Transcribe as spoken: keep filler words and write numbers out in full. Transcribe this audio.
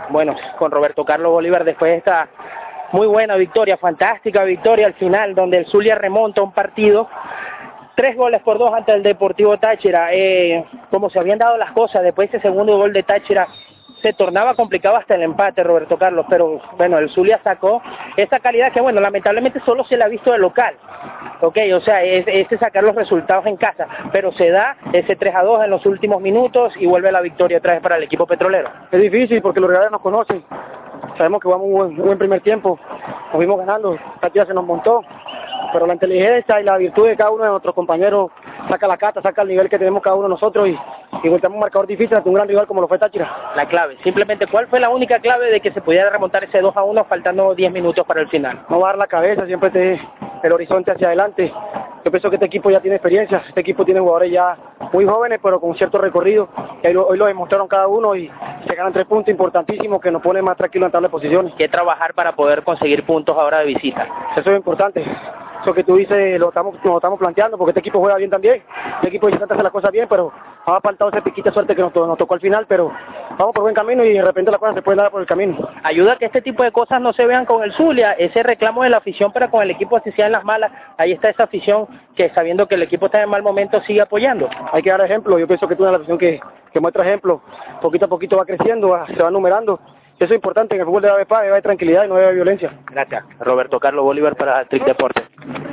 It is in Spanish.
bueno, con Roberto Carlos Bolívar después de esta muy buena victoria, fantástica victoria al final, donde el Zulia remonta un partido, tres goles por dos ante el Deportivo Táchira. Eh, como se habían dado las cosas, después de ese segundo gol de Táchira, se tornaba complicado hasta el empate, Roberto Carlos, pero bueno, el Zulia sacó esa calidad que, bueno, lamentablemente solo se la ha visto de local, ok, o sea, es, es sacar los resultados en casa, pero se da ese tres a dos en los últimos minutos y vuelve la victoria otra vez para el equipo petrolero. Es difícil porque los rivales nos conocen, sabemos que jugamos un buen, un buen primer tiempo, nos vimos ganando, la partida se nos montó, pero la inteligencia y la virtud de cada uno de nuestros compañeros saca la cata, saca el nivel que tenemos cada uno de nosotros y, y volteamos un marcador difícil ante un gran rival como lo fue Táchira. La clave, simplemente, ¿cuál fue la única clave de que se pudiera remontar ese dos a uno faltando diez minutos para el final? No bajar la cabeza, siempre te, el horizonte hacia adelante. Yo pienso que este equipo ya tiene experiencia, este equipo tiene jugadores ya muy jóvenes, pero con cierto recorrido, y hoy, hoy lo demostraron cada uno y se ganan tres puntos importantísimos que nos ponen más tranquilos en tabla de posiciones. ¿Qué trabajar para poder conseguir puntos ahora de visita? Eso es importante. Eso que tú dices lo estamos, nos estamos planteando porque este equipo juega bien también, este equipo intenta hacer las cosas bien, pero ha faltado ese piquito de suerte que nos, nos tocó al final, pero vamos por buen camino y de repente las cosas se pueden dar por el camino. Ayuda a que este tipo de cosas no se vean con el Zulia, ese reclamo de la afición para con el equipo así sea en las malas, ahí está esa afición que sabiendo que el equipo está en mal momento sigue apoyando. Hay que dar ejemplo, yo pienso que tú eres la afición que, que muestra ejemplo, poquito a poquito va creciendo, va, se va numerando. Eso es importante, en el fútbol debe haber paz, debe haber tranquilidad y no debe haber violencia. Gracias. Roberto Carlos Bolívar para Trick Deportes.